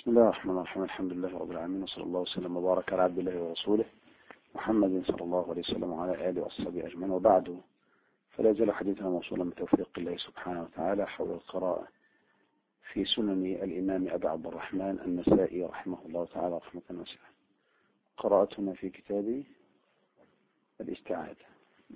بسم الله الرحمن الرحيم. الحمد لله رب العالمين، وصلى الله وسلم وبارك على عبد الله ورسوله محمد صلى الله عليه وسلم وعلى آله وأصحابه أجمعين، وبعد، فلا يزال حديثنا موصولا بتوفيق الله سبحانه وتعالى حول القراءة في سنن الإمام أبي عبد الرحمن النسائي رحمه الله تعالى رحمة واسعة. قراءتنا في كتاب الاستعاذة.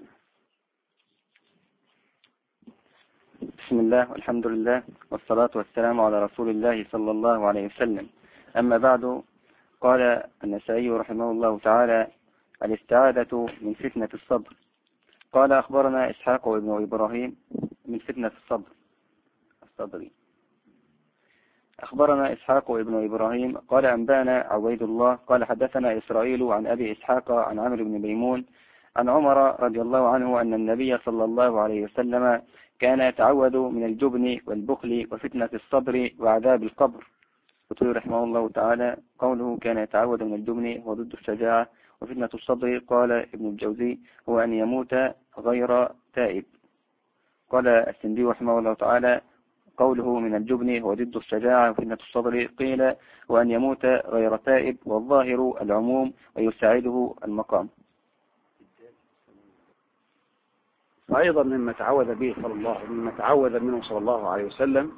بسم الله والحمد لله والصلاة والسلام على رسول الله صلى الله عليه وسلم. أما بعد، قال النسائي رحمه الله تعالى: الاستعاذة من فتنة الصبر. قال: أخبرنا إسحاق ابن إبراهيم من فتنة الصبر. أخبرنا إسحاق ابن إبراهيم قال: أنبانا عبيد الله قال: حدثنا إسرائيل عن أبي إسحاق عن عمرو بن ميمون عن عمر رضي الله عنه أن النبي صلى الله عليه وسلم كان يتعوذ من الجبن والبخل وفتنة الصبر وعذاب القبر. قلت رحمه الله تعالى: قوله كان يتعوذ من الجبن هو ضد الشجاعة، وفتنة الصبر قال ابن الجوزي هو أن يموت غير تائب. قال السندي رحمه الله تعالى: قوله من الجبن هو ضد الشجاعة، وفتنة الصبر قيل وأن يموت غير تائب، والظاهر العموم ويساعده المقام. وأيضا مما تعوذ منه صلى الله عليه وسلم،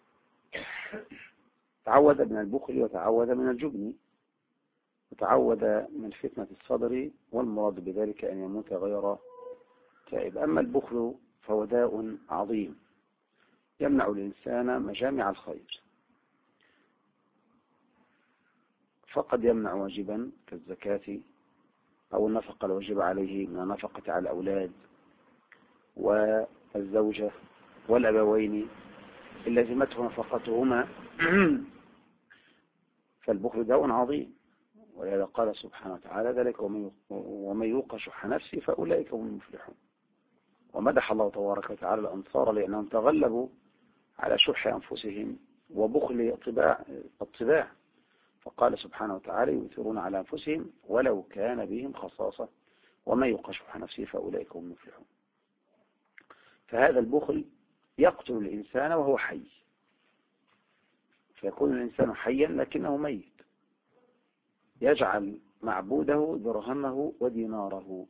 تعوذ من البخل وتعوذ من الجبن وتعوذ من فتنة الصدر، والمراد بذلك أن يموت غير تائب. أما البخل فهو داء عظيم يمنع الإنسان مجامع الخير، فقد يمنع واجبا كالزكاة أو النفقة الواجبة عليه من النفقة على الأولاد والزوجة والأبوين إن لزمته نفقتهما فالبخل داء عظيم. ولهذا قال سبحانه وتعالى: ذلك ومن يوق شح نفسه فأولئك هم المفلحون. ومدح الله تبارك وتعالى الأنصار لأنهم تغلبوا على شح أنفسهم وبخل الطباع، فقال سبحانه وتعالى: يؤثرون على أنفسهم ولو كان بهم خصاصة ومن يوق شح نفسه فأولئك هم المفلحون. فهذا البخل يقتل الإنسان وهو حي، فيكون الإنسان حيا لكنه ميت، يجعل معبوده درهمه وديناره.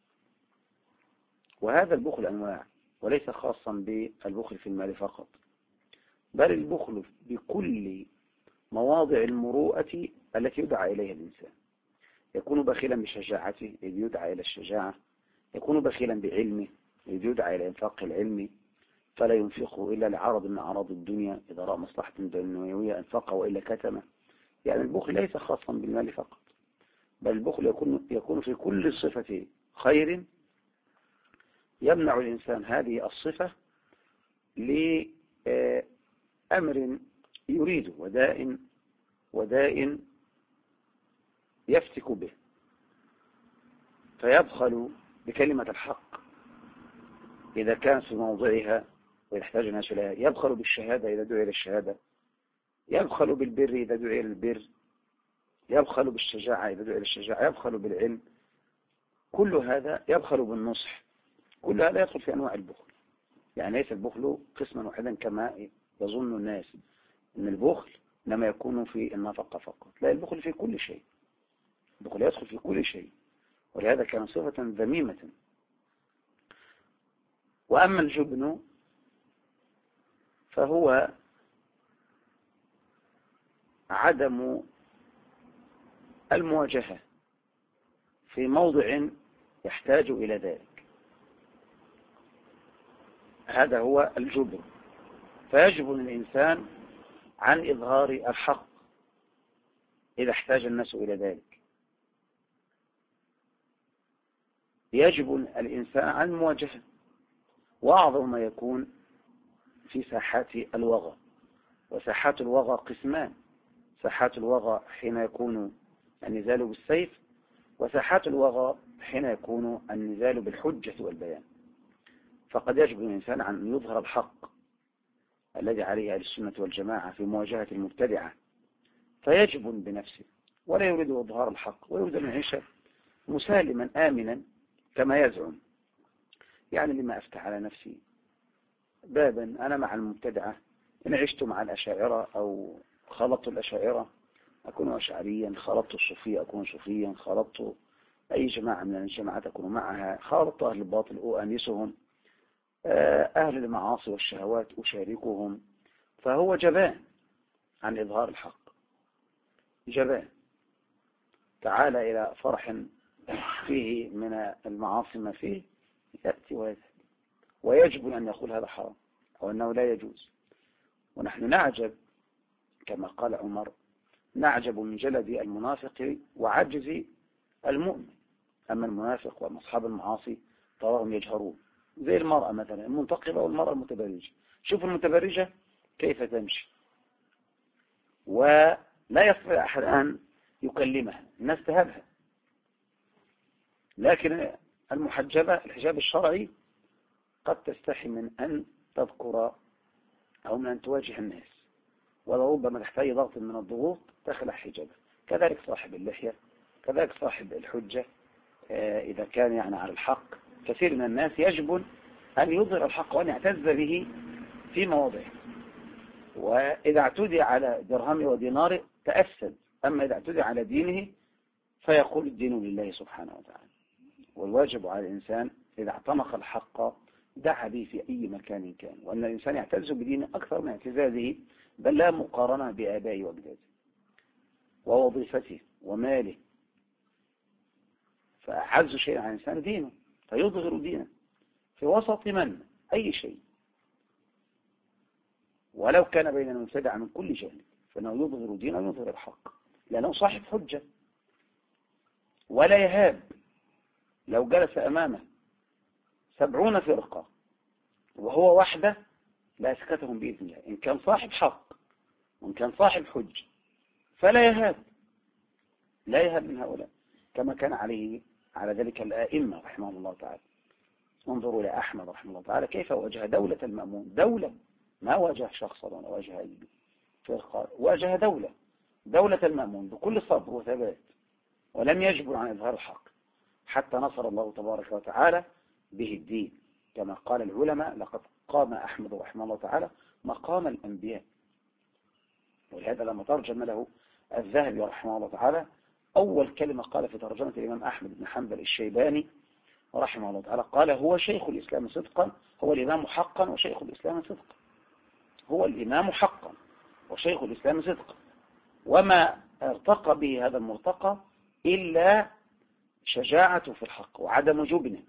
وهذا البخل أنواع، وليس خاصا بالبخل في المال فقط، بل البخل بكل مواضع المروءة التي يدعى إليها الإنسان. يكون بخيلا بشجاعته إذ يدعى إلى الشجاعة، يكون بخيلا بعلمه إذ يدعى إلى إنفاق العلم فلا ينفقه إلا لعرض من أعراض الدنيا، إذا رأى مصلحة دنيوية أنفقه وإلا كتمه. يعني البخل ليس خاصا بالمال فقط، بل البخل يكون في كل صفة خير يمنع الإنسان هذه الصفة لأمر يريده وداء يفتك به، فيبخل بكلمة الحق إذا كان في موضعها ويحتاج الناس إليها، يبخل بالشهادة إذا دعي إلى الشهادة، يبخل بالبر إذا دعي إلى البر، يبخل بالشجاعة إذا دعي إلى الشجاعة، يبخل بالعلم، كل هذا، يبخل بالنصح، كل هذا يدخل في أنواع البخل. يعني ليس البخل قسما واحدا كما يظن الناس أن البخل لما يكون في النفقة فقط، لا، البخل في كل شيء، البخل يدخل في كل شيء، ولهذا كان صفة ذميمة. وأما الجبن فهو عدم المواجهة في موضع يحتاج إلى ذلك، هذا هو الجبن. فيجبن الإنسان عن إظهار الحق إذا احتاج الناس إلى ذلك، يجبن الإنسان عن المواجهة. وأعظم ما يكون في ساحات الوغى، وساحات الوغى قسمان: ساحات الوغى حين يكون النزال بالسيف، وساحات الوغى حين يكون النزال بالحجة والبيان. فقد يجب الإنسان عن أن يظهر الحق الذي عليه أهل السنة والجماعة في مواجهة المبتدعة، فيجب بنفسه ولا يريد إظهار الحق، ويريد أن يعيش مسالما آمنا كما يزعم. يعني لما أفتح على نفسي بابا أنا مع المبتدعة إن عشت مع الأشاعرة أو خلطت الأشاعرة أكون أشعريا، خلطت الصوفية أكون صوفيا، خلطت أي جماعة من الجماعات أكون معها، خلطت أهل الباطل أؤانسهم، أهل المعاصي والشهوات أشاركهم. فهو جبان عن إظهار الحق، جبان. تعال إلى فرح فيه من المعاصي ما فيه، يأتي ويذهب، ويجب أن يقول هذا حرام أو أنه لا يجوز. ونحن نعجب كما قال عمر، نعجب من جلد المنافق وعجز المؤمن. أما المنافق وأصحاب المعاصي تراهم يجهرون، زي المرأة مثلا المنتقبة والمرأة المتبرجة. شوف المتبرجة كيف تمشي، ولا يستطيع أحد أن يكلمها، الناس تهبها. لكن المحجبة الحجاب الشرعي قد تستحي من أن تذكر أو من أن تواجه الناس، ولربما تحتاج ضغط من الضغوط تخلع حجابها. كذلك صاحب اللحية، كذلك صاحب الحجة إذا كان يعني على الحق. كثير من الناس يجب أن يظهر الحق وأن يعتز به في مواضعه، وإذا اعتدي على درهمه وديناره تأسد. أما إذا اعتدي على دينه فيقول الدين لله سبحانه وتعالى. والواجب على الإنسان إذا اعتنق الحق دعا به في أي مكان كان، وأن الإنسان يعتز بدينه أكثر من اعتزازه، بل لا مقارنة بآبائه وأجداده ووظيفته وماله. فأعز شيء على الإنسان دينه، فيظهر دينه في وسط من أي شيء، ولو كان بين المبتدع من كل جانب، فإنه يظهر دينه ويظهر الحق، لأنه صاحب حجة ولا يهاب. لو جلس أمامه 70 فرقة وهو وحده لأسكتهم بإذن الله، إن كان صاحب حق وإن كان صاحب حج، فلا يهاب، لا يهاب من هؤلاء، كما كان على ذلك الآئمة رحمهم الله تعالى. انظروا إلى أحمد رحمه الله تعالى كيف واجه دولة المأمون، دولة، ما واجه شخصا ولا واجه فرقة، واجه دولة المأمون بكل صبر وثبات، ولم يجبر عن إظهار الحق حتى نصر الله تبارك وتعالى به الدين. كما قال العلماء لقد قام أحمد رحمه الله تعالى مقام الأنبياء. ولهذا لما ترجم له الذهبي رحمه الله تعالى، أول كلمة قال في ترجمة الإمام أحمد بن حنبل الشيباني رحمه الله تعالى، قال هو شيخ الإسلام صدقا، هو الإمام حقا وشيخ الإسلام صدقا. هو الإمام حقا وشيخ الإسلام صدقا، وما ارتقى به هذا المرتقى إلا شجاعته في الحق وعدم جبنه.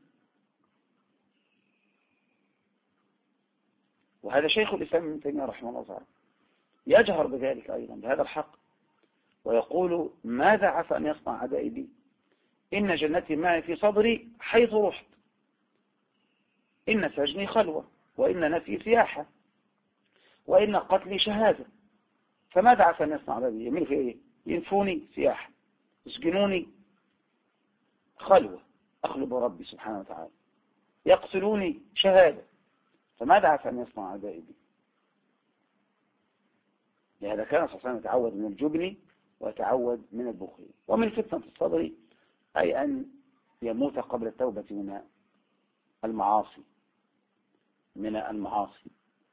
وهذا شيخ الإسلام ابن تيمية رحمه الله تعالى يجهر بذلك أيضا، بهذا الحق، ويقول ماذا عسى أن يصنع عدائي بي؟ إن جنتي معي في صدري حيث رحت، إن سجني خلوة، وإن نفي سياحة، وإن قتلي شهادة. فماذا عسى أن يصنع عدائي بي؟ يعملوا في إيه؟ ينفوني سياحة، يسجنوني خلوة أخلب ربي سبحانه وتعالى، يقتلوني شهادة، فماذا عسى أن يصنع عدائي بي؟ لهذا كان صلى الله عليه وسلم يتعود من الجبن ويتعود من البخل ومن فتنة الصدر، أي أن يموت قبل التوبة من المعاصي.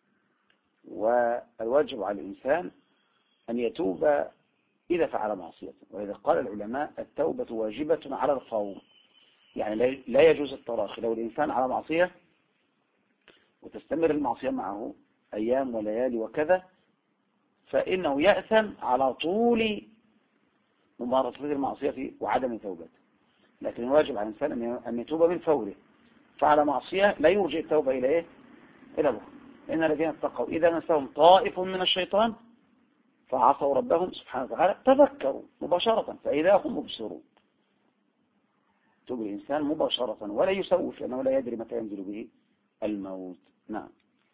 والواجب على الإنسان أن يتوب إذا فعل معصية. وإذا قال العلماء التوبة واجبة على الفور، يعني لا يجوز التراخي. لو الإنسان على معصية وتستمر المعصية معه أيام وليالي وكذا، فإنه يأثم على طول ممارسة المعصية وعدم توبته. لكن الواجب على الإنسان أن يتوب من فوره. فعلى معصية لا يرجع التوبة إلى إيه؟ إلى بكرة. إن الذين اتقوا إذا مسهم طائف من الشيطان فعصوا ربهم سبحانه وتعالى تذكروا مباشرة فإذا هم مبصرون. توب الإنسان مباشرة ولا يسوف، لأنه لا يدري متى ينزل به الموت. نعم.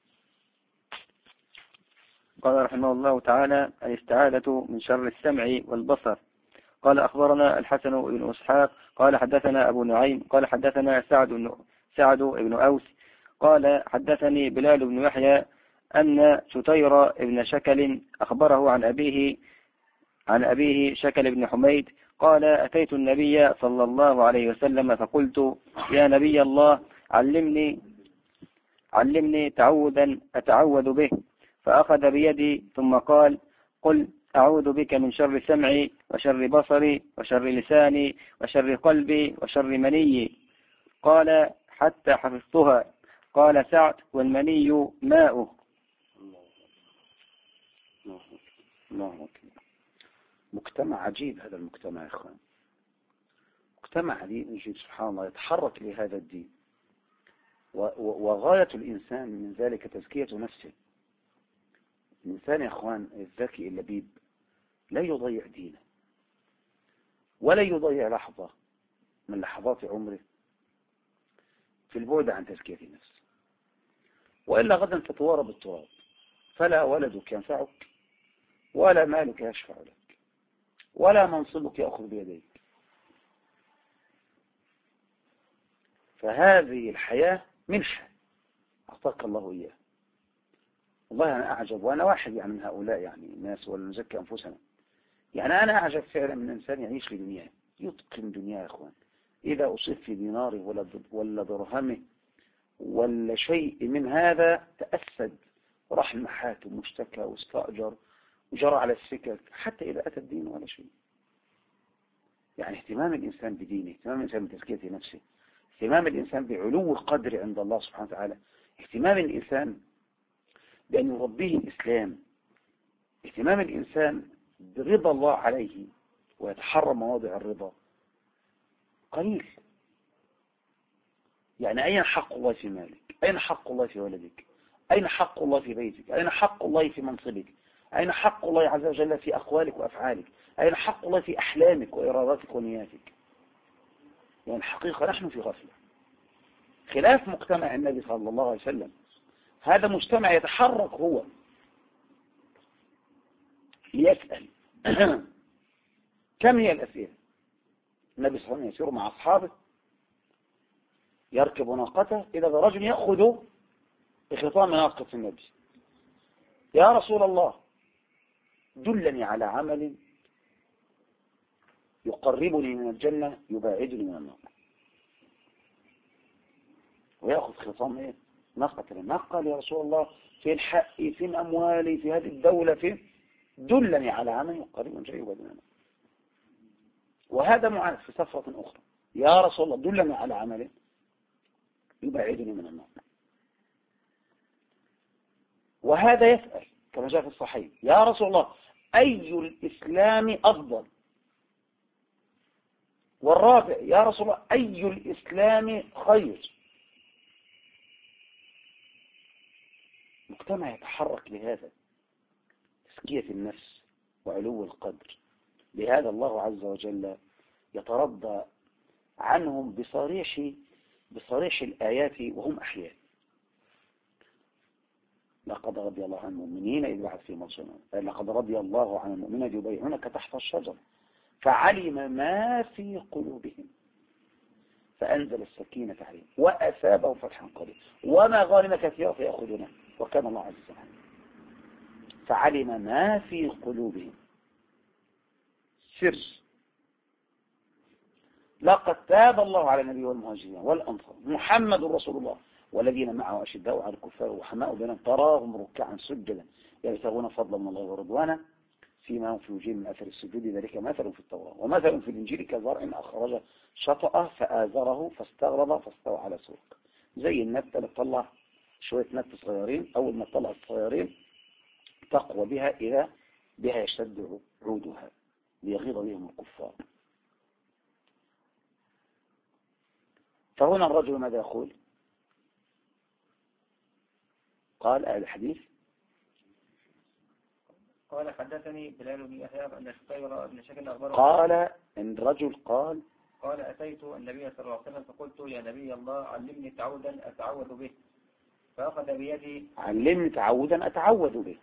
قال رحمه الله تعالى الاستعاذة من شر السمع والبصر. قال أخبرنا الحسن بن إسحاق قال حدثنا أبو نعيم قال حدثنا سعد بن أوس قال حدثني بلال بن يحيى أن ستير بن شكل أخبره عن أبيه شكل بن حميد قال أتيت النبي صلى الله عليه وسلم فقلت يا نبي الله علمني تعوذا أتعوذ به، فأخذ بيدي ثم قال قل أعوذ بك من شر سمعي وشر بصري وشر لساني وشر قلبي وشر مني. قال حتى حفظتها. قال سعد والمني ماؤه. الله أكبر. مجتمع عجيب هذا المجتمع يا إخوان، مجتمع عجيب سبحان الله يتحرك لهذا الدين، وغاية الإنسان من ذلك تزكية نفسه. الإنسان يا إخوان الذكي اللبيب لا يضيع دينه ولا يضيع لحظة من لحظات عمره في البعد عن تزكية نفسه، وإلا غدا تتوارى بالتراب، فلا ولدك ينفعك ولا مالك يشفع لك ولا منصبك يأخذ بيديك. فهذه الحياة منحة أعطاك الله إياه. والله أنا أعجب، وأنا واحد يعني من هؤلاء يعني الناس، ولا نزكي أنفسنا. يعني أنا أعجب فعلا من إنسان يعيش لدنياه، يتقن دنياه يا أخوان. إذا أصيب في ديناره ولا درهمه ولا شيء من هذا تأسد، راح المحاكم واشتكى واستأجر وجرى على السكك، حتى إذا أتى الدين ولا شيء. يعني اهتمام الإنسان بدينه، اهتمام الإنسان بتزكية نفسه، اهتمام الإنسان بعلو القدر عند الله سبحانه وتعالى، اهتمام الإنسان بأن يربيه الإسلام، اهتمام الإنسان برضا الله عليه ويتحرى مواضع الرضا قليل. يعني أين حق الله في مالك؟ أين حق الله في ولدك؟ أين حق الله في بيتك؟ أين حق الله في منصبك؟ أين حق الله عز وجل في أقوالك وأفعالك؟ أين حق الله في أحلامك وإراداتك ونياتك؟ يعني الحقيقة نحن في غفلة، خلاف مجتمع النبي صلى الله عليه وسلم. هذا مجتمع يتحرك هو ليسأل. كم هي الأسئلة؟ النبي صلى الله عليه وسلم يسير مع أصحابه، يركب ناقته، إذا رجل يأخذ بخطام ناقة النبي: يا رسول الله دلني على عمل يقربني من الجنة يباعدني من النار. ويأخذ خطام إيه؟ ناقة الناقة. يا رسول الله فين حقي، فين أموالي في هذه الدولة، فين؟ دلني على عمل يقربني من الجنة يباعدني من النار. وهذا معاذ في سفرة أخرى: يا رسول الله دلني على عمل يبعدني من النار. وهذا يسأل كما جاء في الصحيح: يا رسول الله أي الإسلام أفضل؟ والرابع: يا رسول الله أي الإسلام خير؟ مجتمع يتحرك لهذا، تزكية النفس وعلو القدر. لهذا الله عز وجل يترضى عنهم بصريح الآيات وهم أحياء. لقد رضي الله عن المؤمنين إذ بعث فيهم رسولا، لقد رضي الله عن المؤمنين يبايعونك تحت الشجرة فعلم ما في قلوبهم فأنزل السكينة عليهم وأثابهم فتحا قريبا ومغانم كثيرة فيأخذونها وكان الله عزيزا حكيما. فعلم ما في قلوبهم سر. لقد تاب الله على النبي والمهاجرين والأنصار محمد رسول الله والذين معه أشداء على الكفار وحماء بينهم تراهم ركعا سجدا يبتغون فضلا من الله ورضوانا فيما هم في وجوههم من أثر السجود ذلك مثل في التوراة ومثل في الإنجيل كزرع أخرج شطأه فآزره فاستغرض فاستوى على سوق. زي النبتة اللي تطلع شوية نبت صغيرين، أول ما تطلع الصغيرين تقوى بها إذا بها يشتد عودها ليغيظ بهم الكفار. فهنا الرجل ماذا يقول؟ قال أهل الحديث قال حدثني بلال بن يحيى أن شقير بن شكل أخبره. قال إن الرجل قال أتيت النبي صلى الله عليه وسلم فقلت: يا نبي الله علمني تعودا أتعوذ به. فأخذ بيدي. علمني تعودا أتعوذ به.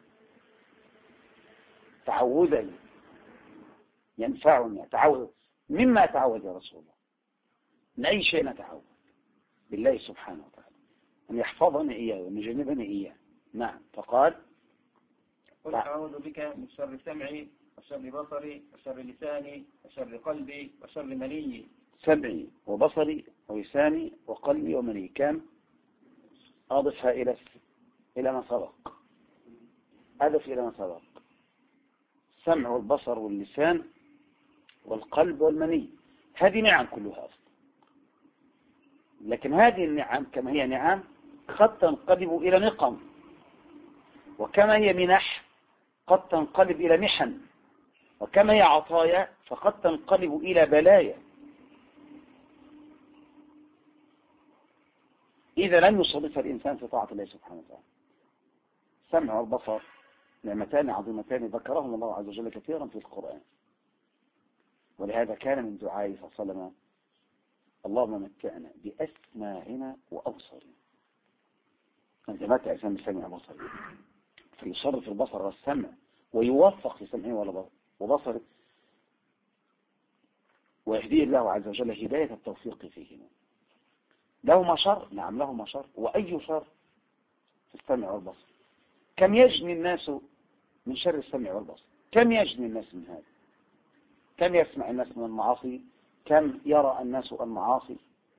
تعوذا ينفعني أتعوذ. مما أتعوذ يا رسول الله؟ من أي شيء نتعوذ؟ بالله سبحانه وتعالى أن يحفظني إياه وأن يجنبني إياه. نعم. فقال: قل أعوذ بك من شر سمعي وشر بصري وشر لساني وشر قلبي وشر مني. سمعي وبصري ولساني وقلبي ومني كم؟ أضفها إلى ما سبق. أضف إلى ما سبق. السمع والبصر واللسان والقلب والمني، هذه نعم كلها أصلا. لكن هذه النعم كما هي نعم قد تنقلب إلى نقم، وكما هي منح قد تنقلب إلى محن، وكما هي عطايا فقد تنقلب إلى بلايا إذا لم يصرف الإنسان في طاعة الله سبحانه وتعالى. السمع والبصر نعمتان عظيمتان ذكرهم الله عز وجل كثيرا في القرآن، ولهذا كان من دعائه صلى الله عليه وسلم: اللهم متعنا بأسماعنا وأبصارنا. أنت متع إنسان بالسمع والبصر، فيصرف البصر والسمع ويوفق في سمعه وبصره، ويهديه الله عز وجل هداية التوفيق فيهما. له ما شر، نعم له ما شر، وأي شر في السمع والبصر. كم يجني الناس من شر السمع والبصر، كم يجني الناس من هذا، كم يسمع الناس من المعاصي، كم يرى الناس المعاصي.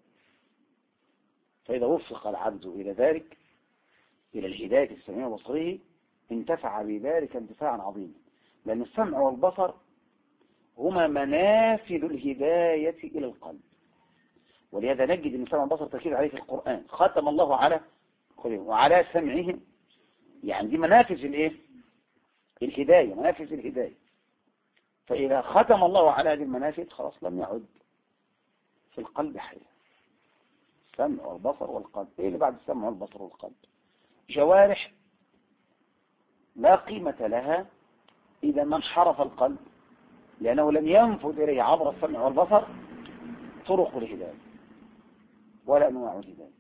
فإذا وفق العبد إلى ذلك، إلى الهداية السمعية والبصرية، انتفع بذلك انتفاعا عظيما، لأن السمع والبصر هما منافذ الهداية إلى القلب. ولهذا نجد أن السمع والبصر تأكيد عليه في القرآن: ختم الله على قلوبهم وعلى سمعهم. يعني دي منافذ الايه؟ الهداية، منافذ الهداية. فإذا ختم الله على هذه المنافذ خلاص لم يعد في القلب حياة. السمع والبصر والقلب، ايه اللي بعد السمع والبصر والقلب؟ جوارح لا قيمة لها إذا ما انحرف القلب، لأنه لم ينفذ إليه عبر السمع والبصر طرق الهداية ولا أنواع الهداية.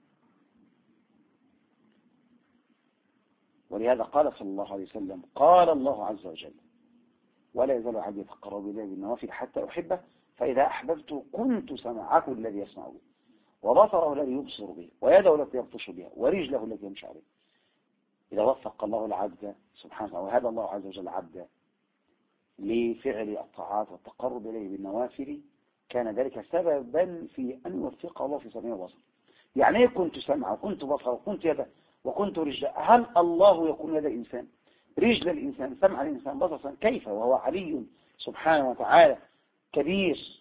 ولهذا قال صلى الله عليه وسلم: قال الله عز وجل: ولا يزال عبدي يتقرب إلي بالنوافل حتى أحبه، فإذا أحببته كنت سمعه الذي يسمع به، وبصره الذي يبصر به، ويده التي يبطش بها، ورجله التي يمشي عليه. إذا وفق الله العبد سبحانه وهذا الله عز وجل عبد لفعل الطاعات والتقرب إليه بالنوافل، كان ذلك سببا في أن يوفقه الله في سمعه وبصره. يعني ايه كنت سمعه وكنت بصره وكنت يده وكنت رجله؟ هل الله يكون يد الإنسان، رجل الإنسان، سمع الإنسان، بصر الإنسان؟ كيف وهو علي سبحانه وتعالى كبير؟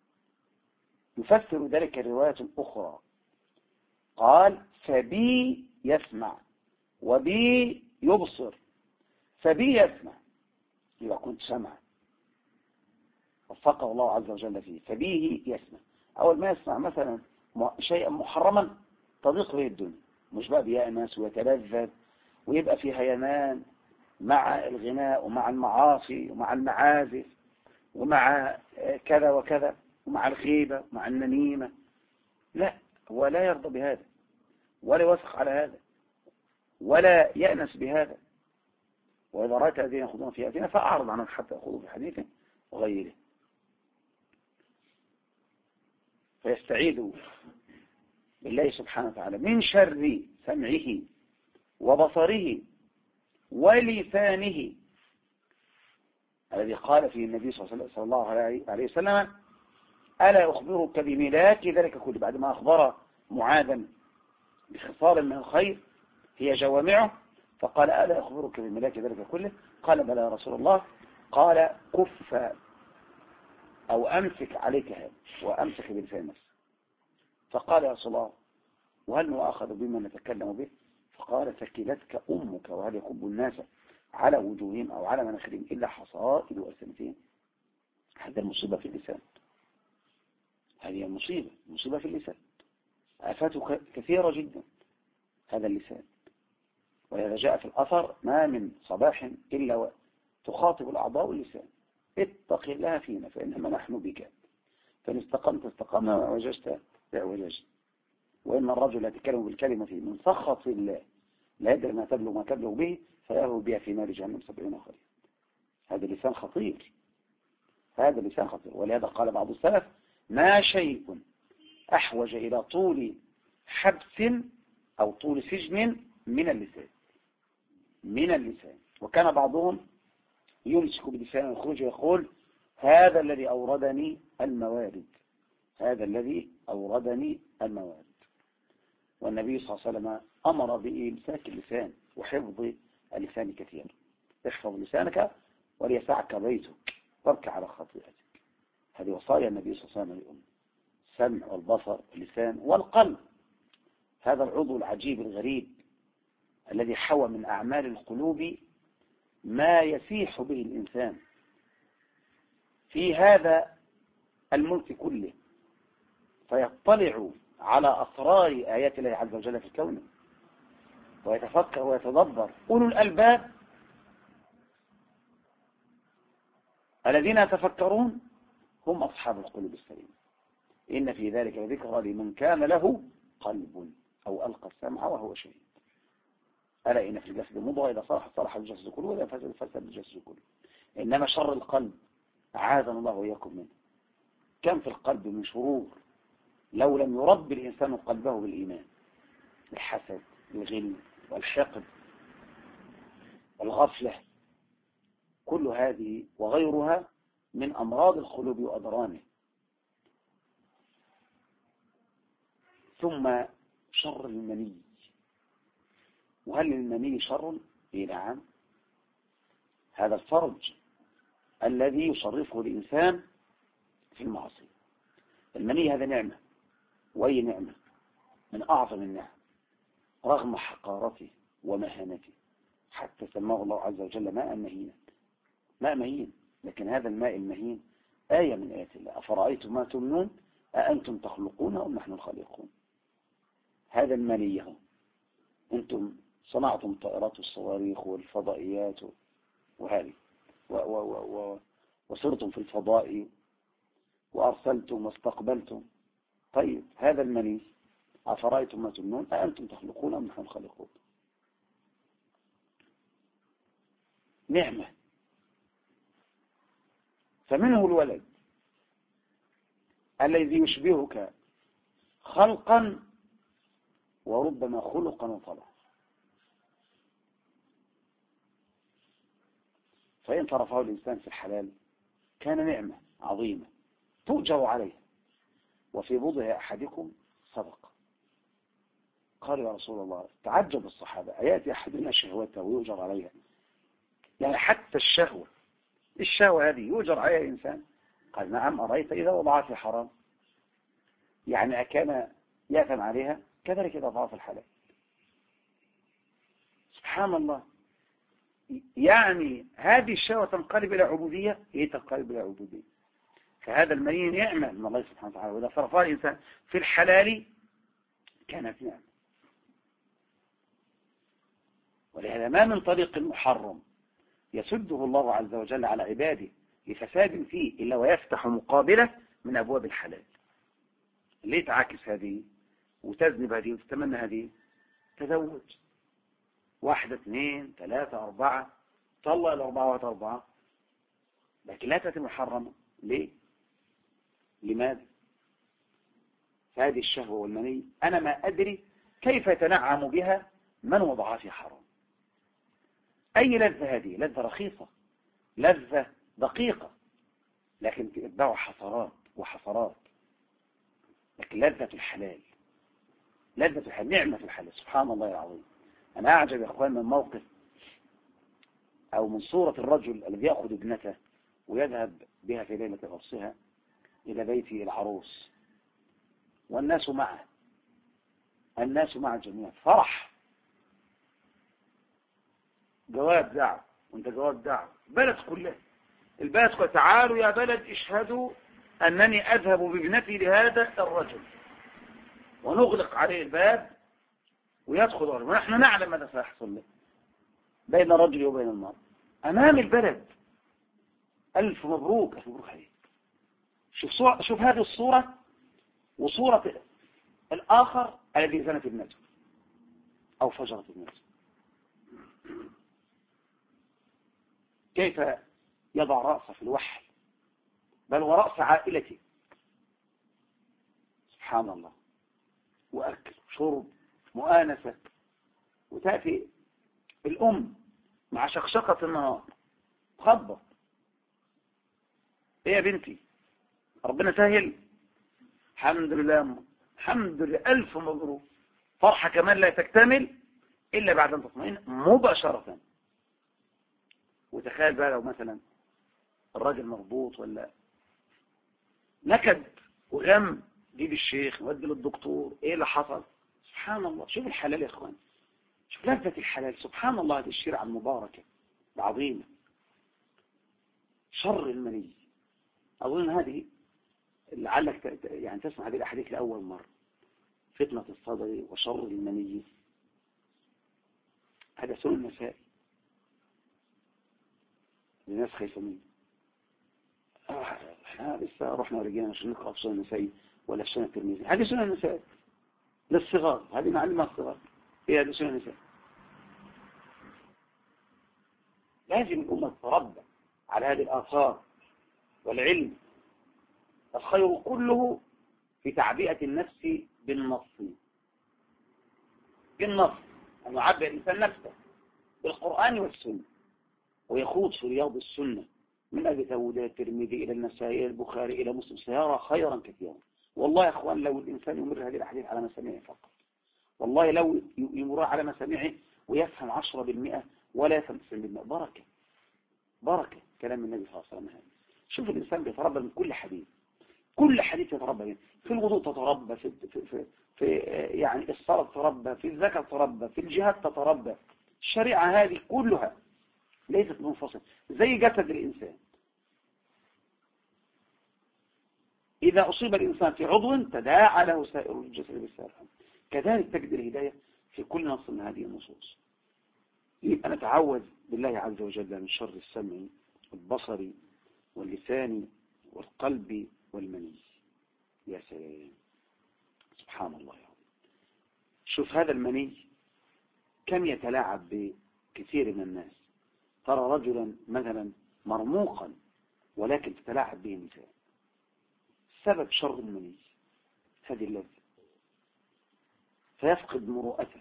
يفسر ذلك الرواية الأخرى، قال: فبي يسمع وبي يبصر. فبي يسمع، يبقى كنت سمع، وفقه الله عز وجل فيه. فبيه يسمع، أول ما يسمع مثلا شيئا محرما تضيق به الدنيا، مش بقى بيأنس ويتلذذ ويبقى في هيمان مع الغناء ومع المعاصي ومع المعازف ومع كذا وكذا ومع الغيبة ومع النميمة. لا، هو لا يرضى بهذا ولا يوافق على هذا ولا يأنس بهذا. وإذا رأيت الذين يخوضون في آياتنا فأعرض عنهم حتى يخوضوا في حديث وغيره. فيستعيذ بالله سبحانه وتعالى من شر سمعه وبصره ولسانه، الذي قال فيه النبي صلى الله عليه وسلم: ألا أخبرك بملاك ذلك كله؟ بعد ما أخبر معاذا بخصال من الخير هي جوامعه، فقال: ألا أخبرك بملاك ذلك كله؟ قال: بلى يا رسول الله. قال: كف أو أمسك عليك هذا، وأمسك بلسان نفسه. فقال: يا رسول الله، وهل نؤاخذ بما نتكلم به؟ فقال: ثكلتك أمك، وهل يكب الناس على وجوههم أو على مناخرهم إلا حصائد ألسنتهم؟ هذا المصيبة في اللسان، هذه المصيبة في اللسان، آفاته كثيرة جدا هذا اللسان. ولهذا جاء في الأثر: ما من صباح إلا تخاطب الأعضاء اللسان: اتق الله فينا فإنما نحن بك، فإن استقمت استقمنا وعوججت اعوججت. وإن الرجل يتكلم بالكلمة من سخط الله لا يدري ما تبلغ به فيهوي بها في نار جهنم 70 خريفا. هذا اللسان خطير، هذا اللسان خطير. ولهذا قال بعض السلف: ما شيء أحوج إلى طول حبس أو طول سجن من اللسان. وكان بعضهم يمسك بلسانه ويخرج ويقول: هذا الذي أوردني الموارد، هذا الذي أوردني الموارد. والنبي صلى الله عليه وسلم أمر بإمساك اللسان وحفظ اللسان كثيرا. احفظ لسانك وليسعك بيتك وابكي على خطيئتك. هذه وصايا النبي صلى الله عليه وسلم للأمة. السمع والبصر واللسان والقلب، هذا العضو العجيب الغريب الذي حوى من أعمال القلوب ما يسيح به الإنسان في هذا الملك كله، فيطلع على أسرار آيات الله عز وجل في الكون ويتفكر ويتدبر. أولو الألباب الذين يتفكرون هم أصحاب القلوب السليمة. إن في ذلك لذكرى لمن كان له قلب أو ألقى السمع وهو شهيد. ألا إن في الجسد مضغة إذا صلحت صلح الجسد كله وإذا فسد فسد الجسد كله. إنما شر القلب أعاذنا الله وإياكم منه. كم في القلب من شرور لو لم يربي الإنسان قلبه بالإيمان، الحسد والغل والحقد والغفلة، كل هذه وغيرها من أمراض القلوب وأضرانه. ثم شر المني. وهل المني شر؟ إيه نعم، هذا الفرج الذي يصرفه الإنسان في المعصية. المني هذا نعمة، وأي نعمة من أعظم النعم رغم حقارته ومهانته، حتى سماه الله عز وجل ماء مهينا. ماء مهين، لكن هذا الماء المهين آية من آيات الله. أفرأيتم ما تمنون أأنتم تخلقونه أم نحن الخالقون. هذا المني أنتم صنعتم طائرات الصواريخ والفضائيات وهذه وصرتم في الفضاء وأرسلتم واستقبلتم. طيب هذا المني أفرأيتم ما تمنون أأنتم تخلقون أم نحن الخالقون. نعمة. فمنه الولد الذي يشبهك خلقا وربما خلقا وطبعا، فإن طرفه الإنسان في الحلال كان نعمة عظيمة تؤجر عليها. وفي بضع أحدكم صدقة. قال يا رسول الله، تعجب الصحابة، أياتي أحدنا شهوته ويؤجر عليها؟ يعني حتى الشهوة هذه يؤجر عليها الإنسان؟ قال نعم، أرأيت إذا وضعها في حرام، يعني أكان يأثم عليها؟ كذلك إذا وضعها في الحلال. سبحان الله. يعني هذه الشهوة تنقلب إلى عبودية، هي تنقلب إلى عبودية. فهذا المني نعمة من الله سبحانه وتعالى، وإذا صرفها الإنسان في الحلال كانت نعمة. ولهذا ما من طريق محرم يسده الله عز وجل على عباده لفساد فيه إلا ويفتح مقابله من أبواب الحلال. ليه تعاكس هذه وتذنب هذه وتتمنى هذه؟ تزوج 1 2 3 4، طلع 4 لكن لا تتم محرمة. ليه؟ لماذا؟ فهذه الشهوة والمني أنا ما أدري كيف يتنعم بها من وضعها في حرام. أي لذة هذه؟ لذة رخيصة، لذة دقيقة، لكن تتبع حسرات وحسرات. لكن لذة الحلال، لذة الحلال، نعمة الحلال، سبحان الله العظيم. أنا أعجب يا أخوان من موقف أو من صورة الرجل الذي يأخذ ابنته ويذهب بها في ليلة عرسها إلى بيت العروس والناس معه، الناس مع الجميع، فرح، جواب دعوة، وانت جواب دعوة، بلد كلها، البلد كلها تعالوا يا بلد اشهدوا أنني أذهب بابنتي لهذا الرجل، ونغلق عليه الباب ويدخل الرجل، ونحن نعلم ماذا سيحصل له بين الرجل وبين المرأة أمام البلد. ألف مبروك، ألف مبروك عليك. شوف هذه الصورة وصورة الآخر الذي زنت ابنته أو فجرت ابنته، كيف يضع رأسه في الوحل، بل ورأس عائلته، سبحان الله، وأكل شرب مؤانسة. وتأتي الأم مع شقشقة النهار تخبط، ايه يا بنتي ربنا سهل، الحمد لله الحمد لله ألف مبروك. فرحة كمان لا تكتمل إلا بعد أن تطمئن مباشرة. وتخيل بقى لو مثلا الراجل مربوط ولا نكد وغم، جيب الشيخ ودي للدكتور، ايه اللي حصل؟ سبحان الله. شوف الحلال يا اخوان، شوف لذة الحلال، سبحان الله. هذه الشريعة المباركة العظيمة. شر المني، أظن هذه لعلك يعني تسمع هذه الأحاديث لأول مرة. فتنة الصدر وشر المني، هذا سنن النسائي. الناس خايفة منه. احنا لسه رحنا ورجعنا عشان نقرأ في سنن النسائي ولا في سنن الترمذي. هذه سنن النسائي للصغار، هذه معلمة الصغار. هي هذه سنن النسائي. لازم الأمة تتربى على هذه الآثار والعلم. الخير كله في تعبئة النفس بالنص، أن يعبئ الإنسان نفسه بالقرآن والسنة، ويخوض في رياض السنة من أبي داود إلى الترمذي إلى النسائي إلى البخاري إلى مسلم، سيرى خيرا كثيرا. والله يا أخوان لو الإنسان يمر هذه الأحاديث على مسامعه فقط، والله لو يمر على مسامعه ويفهم 10% ولا يفهم 90%، بركة كلام النبي صلى الله عليه وسلم. شوف الإنسان بيتربى من كل حديث، كل حديث يتربى منه. في الوضوء تتربى، في يعني الصلاة تتربى، في الزكاة تتربى، في الجهاد تتربى. الشريعة هذه كلها ليست منفصلة، زي جسد الإنسان. إذا أصيب الإنسان في عضو تداعى له سائر الجسد بالسهر. كذلك تجد الهداية في كل نص من هذه النصوص. يبقى نتعوذ بالله عز وجل من شر السمع والبصر واللسان والقلب والمني. يا سلام، سبحان الله يا رب. شوف هذا المني كم يتلاعب بكثير من الناس. ترى رجلا مثلا مرموقا ولكن تتلاعب به النساء. سبب شر المني هذه اللذة، فيفقد مروءته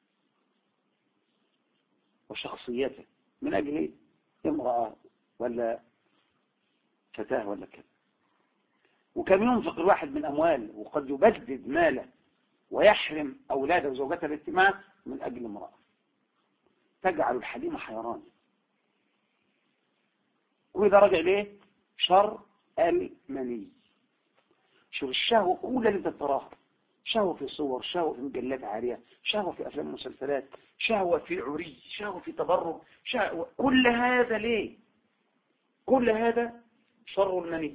وشخصيته من أجل امرأة ولا فتاة ولا كذا. وكم ينفق الواحد من أمواله وقد يبدد ماله ويحرم أولاده وزوجته الاجتماع من أجل امرأة، تجعل الحليم حيران. وإذا رجع ليه شر المني. شوف الشهوة كلها اللي تراها، شهوة في صور، شهوة في مجلات عارية، شهوة في أفلام ومسلسلات، شهوة في عري، شهوة في تبرج، شهوة. كل هذا ليه؟ كل هذا شر المني.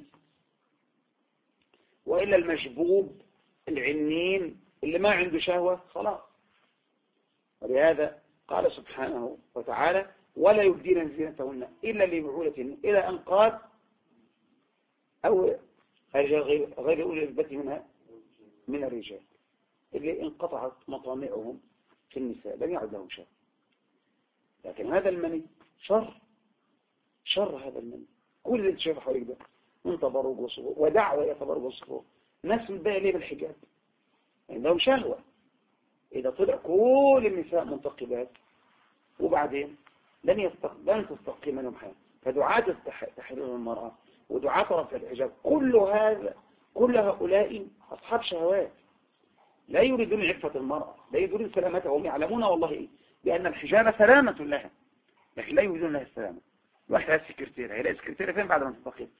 وإلا المشبوب العنين اللي ما عنده شهوة خلاص. ولهذا قال سبحانه وتعالى ولا يبدين زينتهن إلا لبعولتهن إلى أن قال أو غير أولي البت منها من الرجال اللي انقطعت مطامعهم في النساء لم يعد لهم شر. لكن هذا المني شر هذا المني. كل اللي تشوفه حواليك ده من تبرج وصفور ودعوة إلى تبرج وصفور. ناس متضايقة ليه بالحجاب؟ عندهم شهوة. إذا طلع كل النساء منتقبات وبعدين لن تستقيم منهم حياة. فدعاة تحرير المرأة ودعاة رفع الحجاب كل هؤلاء أصحاب شهوات، لا يريدون عفة المرأة، لا يريدون سلامتها. هم يعلمون والله بأن الحجاب سلامة لها، لكن لا يريدون لها السلامة. واحد عايز سكرتيرة، هيلاقي سكرتيرة فين بعد ما تستقيم؟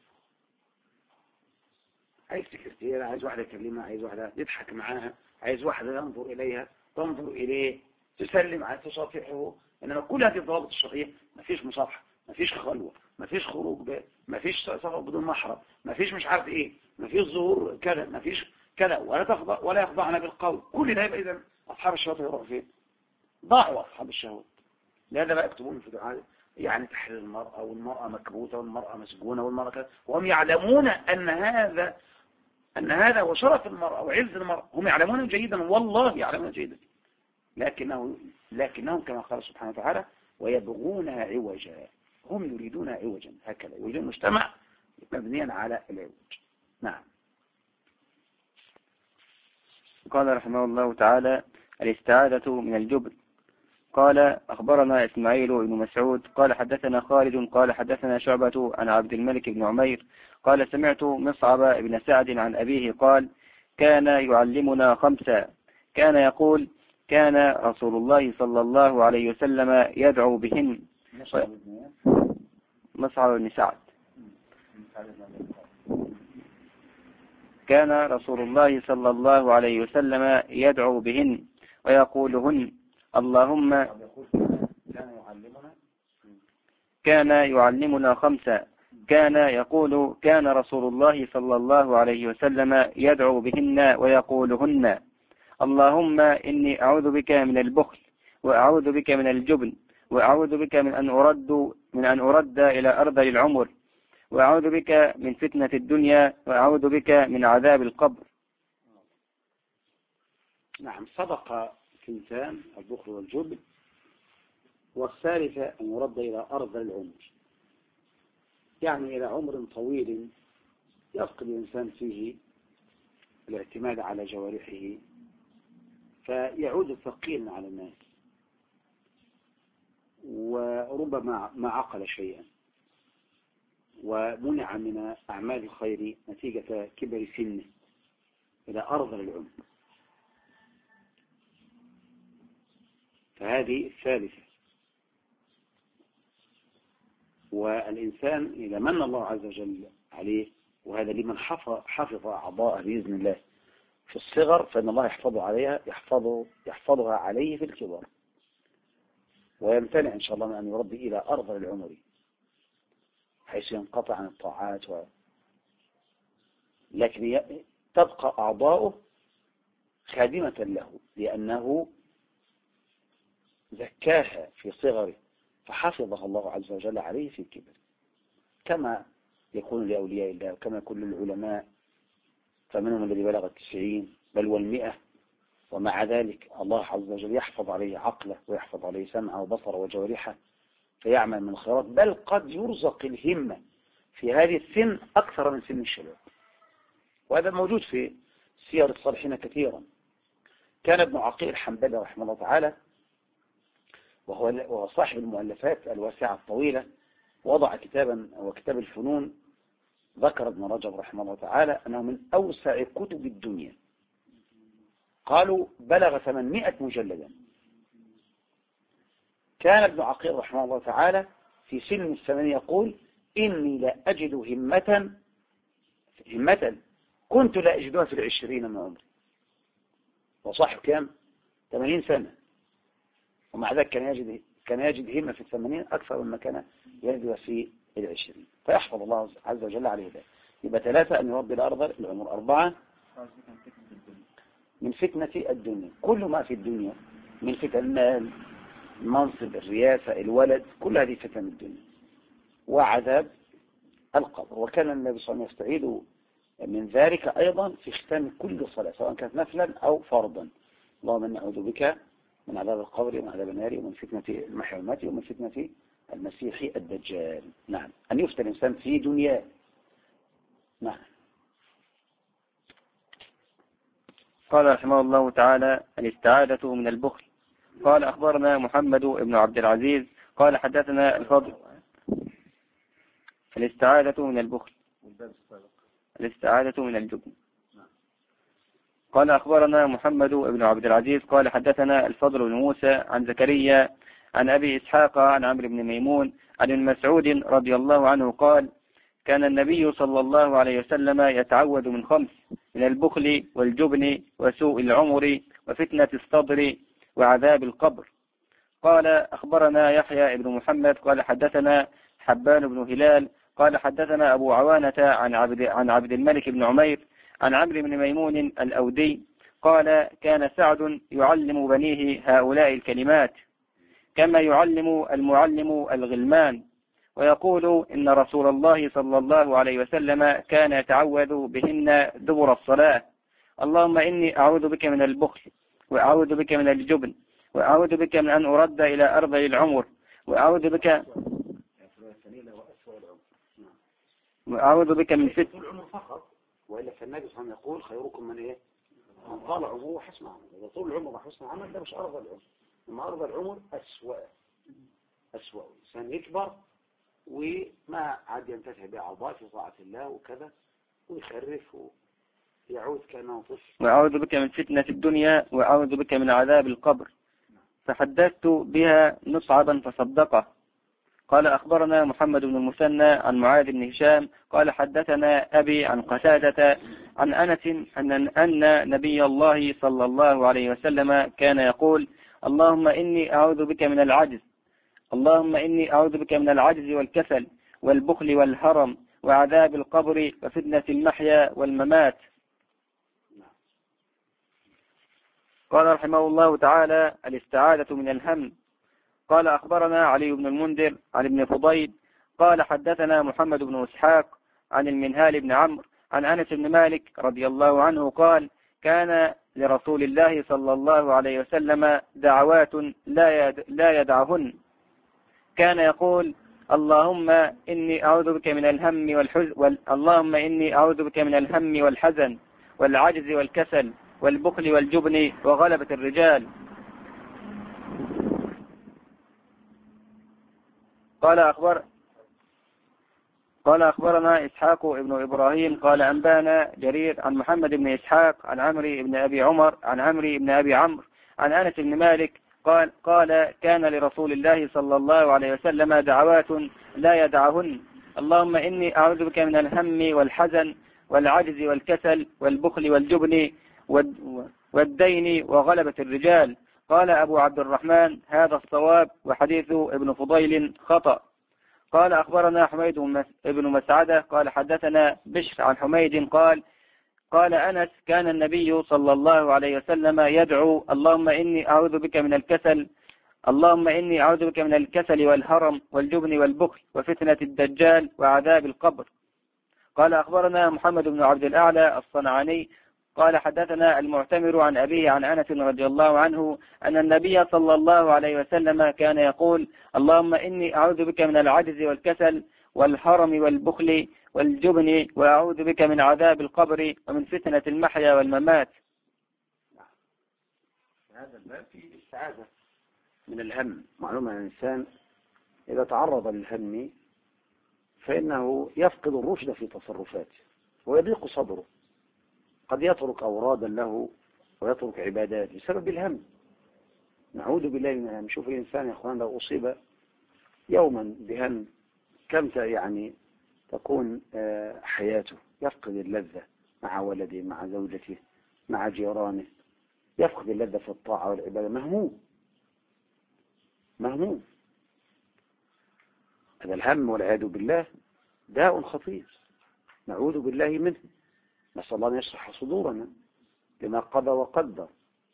عايز سكرتيرة، عايز واحدة يكلمها، عايز واحدة يضحك معاها، عايز واحدة ينظر إليها تنظر إليه، تسلم عليه، تصافحه. إنما كل هذه الضوابط الشرعية ما فيش مصافحة، ما فيش خلوة، ما فيش خروج، ما فيش سفر بدون محرم، ما فيش مش عارف إيه، ما فيش ظهور كذا، ما فيش كذا، ولا يخضعنا بالقول. كل ده يبقى إذا أصحاب الشهوات يروحوا فين؟ ضاعوا أصحاب الشهوات. لهذا بقى يكتبون في دعاء يعني تحرير المرأة، والمرأة مكبوتة، والمرأة مسجونة، والمرأة كذا، وهم يعلمون أن هذا هو شرف المرأة وعز المرأة. هم يعلمون جيدا، والله يعلمون جيدا، لكنهم كما قال سبحانه وتعالى ويبغونها عوجا. هم يريدون عوجا، هكذا يريدون مجتمع مبنيا على العوج. نعم. قال رحمه الله تعالى الاستعاذة من الجبن. قال أخبرنا إسماعيل بن مسعود قال حدثنا خالد قال حدثنا شعبة عن عبد الملك بن عمير قال سمعت مصعب بن سعد عن أبيه قال كان يعلمنا خمسا. كان يقول كان رسول الله صلى الله عليه وسلم يدعو بهن. مصعب بن سعد. كان رسول الله صلى الله عليه وسلم يدعو بهن ويقولهن اللهم كان يعلمنا خمسة. كان يقول كان رسول الله صلى الله عليه وسلم يدعو بهن ويقولهن اللهم إني أعوذ بك من البخل وأعوذ بك من الجبن وأعوذ بك من أن أرد إلى أرض العمر وأعوذ بك من فتنة الدنيا وأعوذ بك من عذاب القبر. نعم، سبق ثنتان البخل والجبن، والثالثة أن يرد إلى أرض العمر، يعني إلى عمر طويل يفقد الإنسان فيه الاعتماد على جوارحه فيعود ثقيلا على الناس، وربما ما عقل شيئا ومنع من أعمال الخير نتيجة كبر سنه إلى أرض العمر. فهذه الثالثة. والإنسان إذا من الله عز وجل عليه، وهذا لمن حفظ أعضاءه بإذن الله في الصغر، فإن الله يحفظها عليه في الكبر، ويمتنع إن شاء الله من أن يرد إلى أرض العمر حيث ينقطع عن الطاعات لكن تبقى أعضاؤه خادمة له لأنه زكاها في صغره فحفظها الله عز وجل عليه في الكبر، كما يكون لأولياء الله وكما يكون للعلماء، فمنهم الذي بلغ 90 بل وال100، ومع ذلك الله عز وجل يحفظ عليه عقله ويحفظ عليه سمعه وبصره وجوارحه فيعمل من الخيرات، بل قد يرزق الهمة في هذه السن أكثر من سن الشباب. وهذا موجود في سير الصالحين كثيرا. كان ابن عقيل الحنبلي رحمه الله تعالى، وهو صاحب المؤلفات الواسعة الطويلة، وضع كتابا وكتاب الفنون، ذكر ابن رجب رحمه الله تعالى أنه من أوسع كتب الدنيا، قالوا بلغ 800 مجلدا. كان ابن عقيل رحمه الله تعالى في سن 80 يقول إني لا أجد همة كنت لا أجدها في 20 من عمري، وصاحب كام 80 سنة، ومع ذلك كان يجد همة في 80 أكثر مما كان يجدها في 20. فيحفظ الله عز وجل عليه ذلك. يبقى 3 أن يربي الأرض العمر. 4 من فتنة الدنيا، كل ما في الدنيا من فتن المال، المنصب، الرياسة، الولد، كل هذه فتن الدنيا. وعذاب القبر. وكان النبي صلى الله عليه وسلم يستعيد من ذلك أيضا في ختام كل صلاة سواء كانت نفلا أو فرضا. اللهم إني أعوذ بك من عذاب القبر ومن عذاب النار ومن فتنة المحيا والممات ومن فتنة المسيح الدجال. نعم، أن يفتن الإنسان في دنياه. نعم. قال رحمه الله تعالى الاستعادة من البخل. قال أخبرنا محمد بن عبد العزيز قال حدثنا الفضل. الاستعادة من البخل، الاستعادة من الجبن. قال أخبرنا محمد بن عبد العزيز قال حدثنا الفضل بن موسى عن زكريا عن أبي إسحاق عن عمرو بن ميمون عن المسعود رضي الله عنه قال كان النبي صلى الله عليه وسلم يتعوذ من 5: من البخل والجبن وسوء العمر وفتنة الصدر وعذاب القبر. قال أخبرنا يحيى بن محمد قال حدثنا حبان بن هلال قال حدثنا أبو عوانة عن عبد الملك بن عمير عن عمرو بن ميمون الأودي قال كان سعد يعلم بنيه هؤلاء الكلمات كما يعلم المعلم الغلمان، ويقول إن رسول الله صلى الله عليه وسلم كان يتعوذ بهن دبر الصلاة: اللهم إني أعوذ بك من البخل وأعوذ بك من الجبن وأعوذ بك من أن أرد إلى أرض العمر وأعوذ بك من فتنة العمر فقط، وإلا فالنبي صلى الله عليه وسلم يقول خيركم من إيه؟ من طال عمره وحسن عمره. إذا طول العمر وحسن عمل ده مش أرض العمر، إنما أرض العمر أسوأ إنسان يكبر وما عاد ينتفع بأعضاء في طاعة الله وكذا ويخرف ويعود كأنه طفل. وأعوذ بك من فتنة الدنيا وأعوذ بك من عذاب القبر. فحدثت بها مصعبا فصدقه، قال أخبرنا محمد بن المثنى عن معاذ بن هشام قال حدثنا أبي عن قتادة عن أنس أن نبي الله صلى الله عليه وسلم كان يقول اللهم إني أعوذ بك من العجز والكسل والبخل والهرم وعذاب القبر وفتنة المحيا والممات. قال رحمه الله تعالى الاستعاذة من الهم. قال أخبرنا علي بن المنذر عن ابن فضيل قال حدثنا محمد بن إسحاق عن المنهال بن عمرو عن أنس بن مالك رضي الله عنه قال كان لرسول الله صلى الله عليه وسلم دعوات لا يدعهن، كان يقول اللهم إني أعوذ بك من الهم والحزن والعجز والكسل والبخل والجبن وغلبة الرجال. قال أخبرنا إسحاق ابن إبراهيم قال أنبانا جرير عن محمد بن إسحاق عن عمرو بن أبي عمرو عن أنس بن مالك قال كان لرسول الله صلى الله عليه وسلم دعوات لا يدعهن اللهم إني أعوذ بك من الهم والحزن والعجز والكسل والبخل والجبن والدين وغلبة الرجال. قال أبو عبد الرحمن هذا الصواب وحديث ابن فضيل خطأ. قال أخبرنا حميد بن مسعدة قال حدثنا بشر عن حميد قال أنس كان النبي صلى الله عليه وسلم يدعو اللهم إني أعوذ بك من الكسل والهرم والجبن والبخل وفتنة الدجال وعذاب القبر. قال أخبرنا محمد بن عبد الأعلى الصنعاني قال حدثنا المعتمر عن أبيه عن أنس رضي الله عنه أن النبي صلى الله عليه وسلم كان يقول اللهم إني أعوذ بك من العجز والكسل والهرم والبخل والجبن وأعوذ بك من عذاب القبر ومن فتنة المحيا والممات. هذا الباب فيه السعادة من الهم. معلومة أن الإنسان إذا تعرض للهم فإنه يفقد الرشد في تصرفاته ويضيق صدره، قد يترك أورادا له ويترك عبادات بسبب الهم. نعوذ بالله من الهم. شوف الإنسان يا أخوان لو أصيب يوما بهم كم تكون حياته، يفقد اللذة مع ولده مع زوجته مع جيرانه، يفقد اللذة في الطاعة والعبادة، مهموم. هذا الهم والعياذ بالله داء خطير نعوذ بالله منه. نسأل الله أن يشرح صدورنا لما قضى وقدر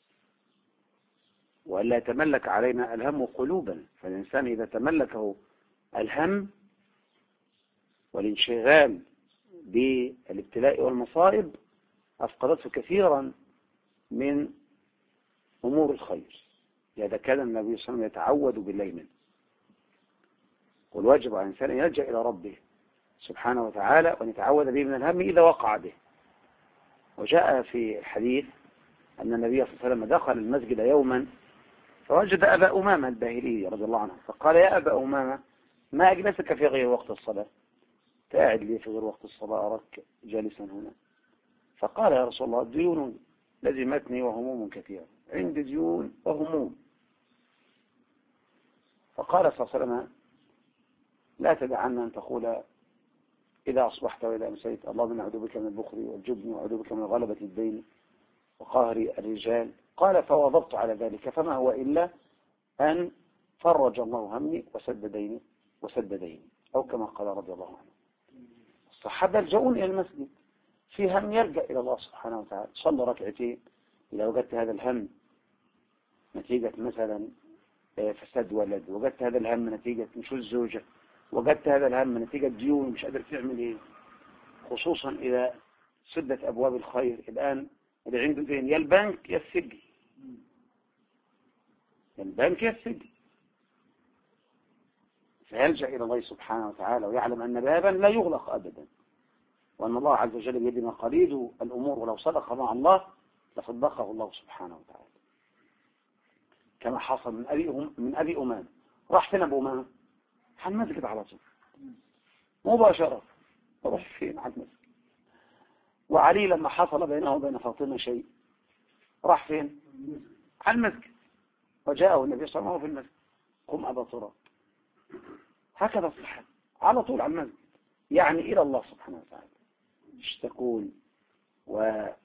وألا يتملك علينا الهم قلوبا. فالإنسان إذا تملكه الهم والانشغال بالابتلاء والمصائب أفقدته كثيرا من أمور الخير. لهذا كان النبي صلى الله عليه وسلم يتعوذ بالله منه. والواجب على الإنسان أن يلجأ إلى ربه سبحانه وتعالى وأن يتعوذ به من الهم إذا وقع به. وجاء في الحديث أن النبي صلى الله عليه وسلم دخل المسجد يوما فوجد أبا أمامة الباهلي رضي الله عنه، فقال يا أبا أمامة ما أجلسك في غير وقت الصلاة؟ قاعد لي في غير وقت الصلاة أراك جالسا هنا. فقال يا رسول الله ديون لزمتني وهموم كثيرة، عندي ديون وهموم. فقال صلى الله عليه وسلم لا تدعنا أن تقول إذا أصبحت وإذا أمسيت اللهم أعوذ بك من البخل والجبن وأعوذ بك من غلبة الدين وقهر الرجال. قال فواظبت على ذلك فما هو إلا أن فرج الله همي وسد ديني أو كما قال رضي الله عنه. الصحابة يلجؤون إلى المسجد في هم يلجأ إلى الله سبحانه وتعالى. صلى ركعتين إذا وجدت هذا الهم نتيجة مثلا فساد ولد، وجدت هذا الهم نتيجة نشوز زوجة، وجدت هذا الهم نتيجة ديون مش قادر تعمل ايه، خصوصا إذا سدت أبواب الخير. الآن اللي عنده دين يا البنك يا السجن، فيلجأ إلى الله سبحانه وتعالى ويعلم أن بابا لا يغلق أبدا، وأن الله عز وجل بيد مقاليد الأمور، ولو صدق مع الله لصدقه الله سبحانه وتعالى كما حصل من أبي أمامة. راح فين أبو أمامة؟ على المسجد على طول مباشرة. راح فين؟ على المسجد. وعلي لما حصل بينه وبين فاطمة شيء راح فين؟ على المسجد. وجاءه النبي صلى الله عليه وسلم في المسجد قم أبا تراب هكذا الصحابة على طول على المسجد، يعني إلى الله سبحانه وتعالى يشتكون. وإذا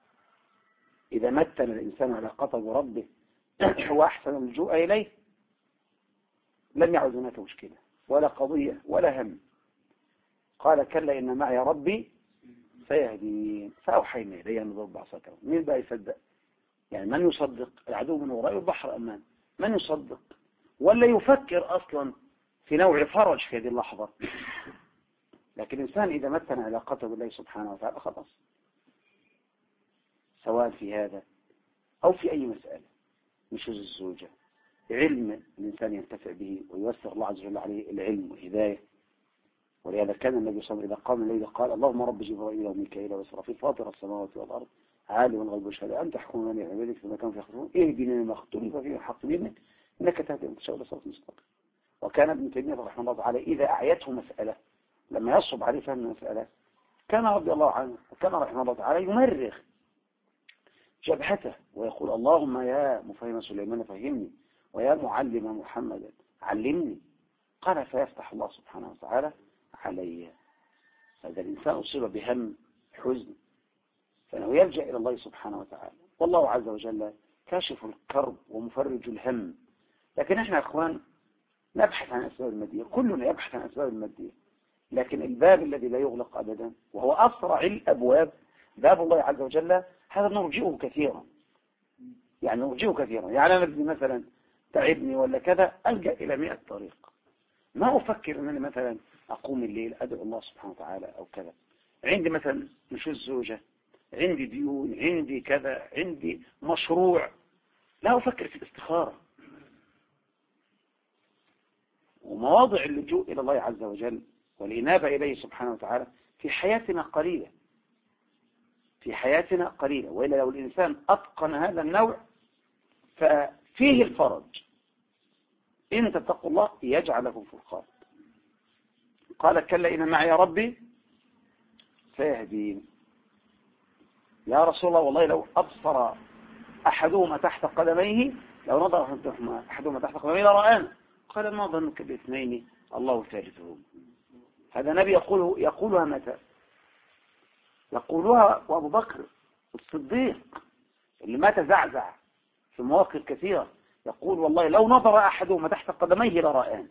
متن الإنسان علاقته بربه وأحسن اللجوء إليه لم يعد هناك مشكلة ولا قضية ولا هم. قال كلا إن معي ربي سيهدين فأوحينا إليه أن نضرب بعصاك. مين بقى يصدق؟ يعني من يصدق؟ العدو من وراء البحر أمان، من يصدق ولا يفكر أصلا في نوع فرج في هذه اللحظة؟ لكن الإنسان إذا متن علاقته بالله سبحانه وتعالى خلاص، سواء في هذا أو في أي مسألة، نشوز الزوجة، علم الإنسان ينتفع به ويوسر الله عز وجل عليه العلم والهداية. ولهذا كان النبي صلى الله عليه وسلم إذا قام الليل قال اللهم رب جبرائيل وميكائيل وإسرافيل فاطر السماوات والأرض عالم الغيب والشهادة أنت تحكم بين عبادك فيما كانوا يختلفون اهدنا لما اختلف فيه الحق بإذنك إنك تهدي من تشاء إلى صراط مستقيم. وكان ابن تيمية رحمه الله تعالى إذا أعيته مسألة لما يصعب عليه فهم المسألة كان رضي الله عنه وكان رحمه الله تعالى يمرغ جبهته ويقول اللهم يا مفهم سليمان فهمني ويا معلم محمد علمني. قال فيفتح الله سبحانه وتعالى علي. هذا الإنسان أصيب بهم حزن فإنه يلجأ إلى الله سبحانه وتعالى، والله عز وجل كاشف الكرب ومفرج الهم. لكن احنا أخوان نبحث عن أسباب المادية، كلنا يبحث عن أسباب المادية، لكن الباب الذي لا يغلق أبدا وهو أسرع الأبواب باب الله عز وجل، هذا نرجئه كثيرا. يعني نرجئه كثيرا. يعني أنا ابني مثلا تعبني ولا كذا ألجأ إلى 100 طريق، ما أفكر أنني مثلا أقوم الليل أدعو الله سبحانه وتعالى أو كذا. عندي مثلا نشوز زوجة، عندي ديون، عندي كذا، عندي مشروع، لا أفكر في الاستخارة. ومواضع اللجوء إلى الله عز وجل والإنابة إليه سبحانه وتعالى في حياتنا قليلة، في حياتنا قليلة. وإلا لو الإنسان أتقن هذا النوع ففيه الفرج. إن تتقوا الله يجعل لكم فرقان. قال كلا إن معي ربي سيهدين. يا رسول الله والله لو أبصر أحدهما تحت قدميه، لو نظر أحدهما تحت قدميه لرآنا. قال ما ظنك باثنين الله ثالثهم. هذا نبي يقولها متى؟ يقولها وأبو بكر الصديق اللي ما تزعزع في مواقف كثيرة، يقول والله لو نظر أحدهما تحت قدميه لرآنا.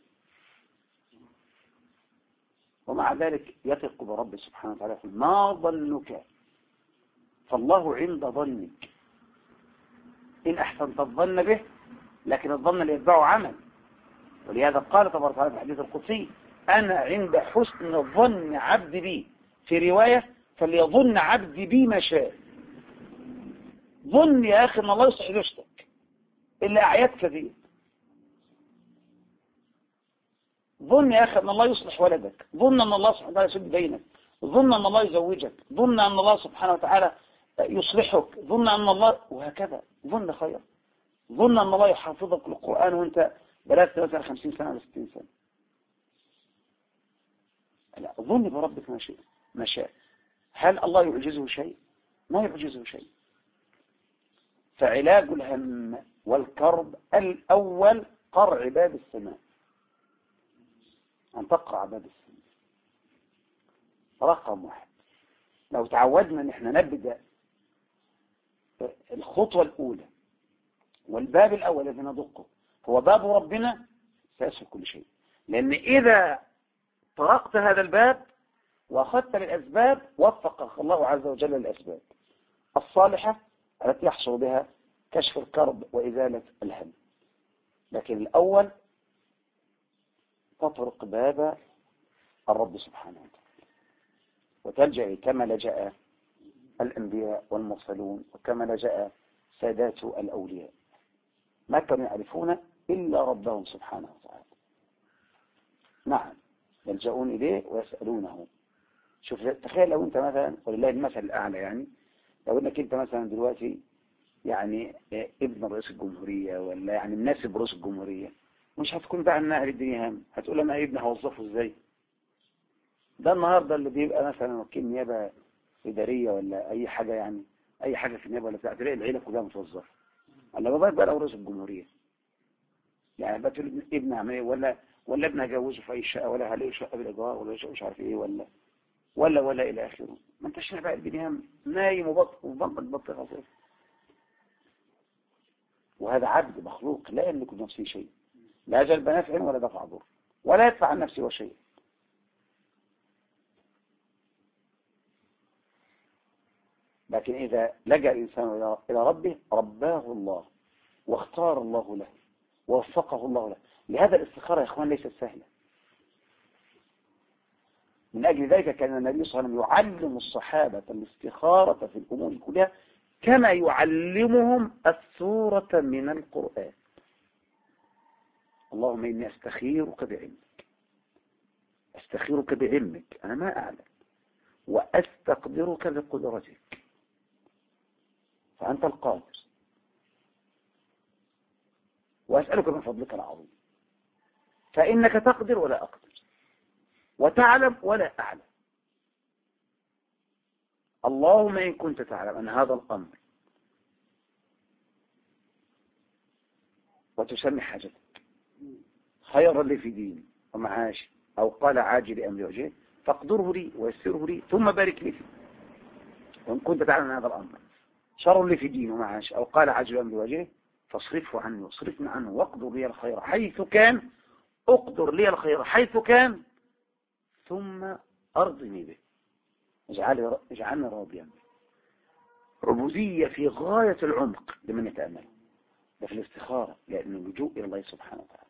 ومع ذلك يثق برب سبحانه وتعالى يقول ما ظنك فالله عند ظنك إن أحسنت الظن به، لكن الظن اللي يتبعه عمل. ولهذا قال تبارك وتعالى في الحديث القدسي أنا عند حسن ظن عبدي بي، في رواية فليظن عبدي بي ما شاء. ظن يا أخي أن الله يصلح زوجتك إلا أعياد كثير. ظن يا أخي أن الله يصلح ولدك، ظن أن الله سبحانه وتعالى يسد بينك، ظن أن الله يزوجك، ظن أن الله سبحانه وتعالى يصلحك، ظن أن الله، وهكذا ظن خير. ظن أن الله يحفظك القرآن وأنت بلغت مثلا 50 سنة ولا 60 سنة. لا، ظن بربك ما شاء. هل الله يعجزه شيء؟ ما يعجزه شيء. فعلاج الهم والكرب الأول قرع باب السماء، أن تقرع باب السماء. رقم 1. لو تعودنا أن احنا نبدأ الخطوة الأولى والباب الأول الذي ندقه هو باب ربنا سيسهل كل شيء. لأن إذا طرقت هذا الباب وأخذت بالأسباب وفقك الله عز وجل الأسباب الصالحة التي يحصل بها كشف الكرب وإزالة الهم. لكن الأول تطرق باب الرب سبحانه وتعالى وتلجأ كما لجأ الأنبياء والمرسلون وكما لجأ سادات الأولياء، ما كانوا يعرفون إلا ربهم سبحانه وتعالى. نعم، يلجؤون إليه ويسألونه. شوف، تخيل لو أنت مثلا، ولله المثل الأعلى، يعني لو أنك أنت مثلا دلوقتي يعني ابن رئيس الجمهورية ولا يعني مناسب رئيس الجمهورية، مش هتكون بقى عن أهل الدنيا هم، هتقول أنا ابني هوظفه إزاي؟ ده النهاردة اللي بيبقى مثلا وكيل نيابة إدارية ولا أي حاجة، يعني أي حاجة في النيابة ولا بتاع، تلاقي العيلة كلها متوظفة. الله بقى لو رئيس الجمهورية يعني بتقول ابن عمي ولا ابنها جوزه في أي شقة، ولا عليه شقة بالإيجار، ولا مش عارف إيه، ولا إلى آخره. ما أنتش بقى الدنيا نايم وبطنك بطيخة صيف. وهذا عبد مخلوق لا يملك لنفسه شيء، لا جلب نفع ولا دفع ضر، ولا يدفع عن نفسه شيء. لكن إذا لجأ الإنسان إلى ربه رباه الله، واختار الله له، ووفقه الله له. لهذا الاستخارة يا إخوان ليست سهلة. من أجل ذلك كان النبي صلى الله عليه وسلم يعلم الصحابة الاستخارة في الأمور كلها كما يعلمهم السورة من القرآن. اللهم إني أستخيرك بعلمك، أستخيرك بعلمك أنا ما أعلم، وأستقدرك بقدرتك فأنت القادر، وأسألك من فضلك العظيم فإنك تقدر ولا أقدر، وتعلم ولا أعلم. اللهم إن كنت تعلم أن هذا الأمر وتسمي حاجتك خيرا لي في ديني ومعاشي، أو قال عاجل أمري وجهه، فاقدره لي ويسره لي ثم بارك لي فيه. وإن كنت تعلم أن هذا الأمر شر لي في ديني ومعاشي، أو قال عاجل أمري وجهه، فاصرفه عني واصرفني عنه، واقدر لي الخير حيث كان، اقدر لي الخير حيث كان، ثم أرضني به، اجعلني راضيا. عبودية في غاية العمق لمن يتأمل. ده في الاستخارة، لأن اللجوء إلى الله سبحانه وتعالى.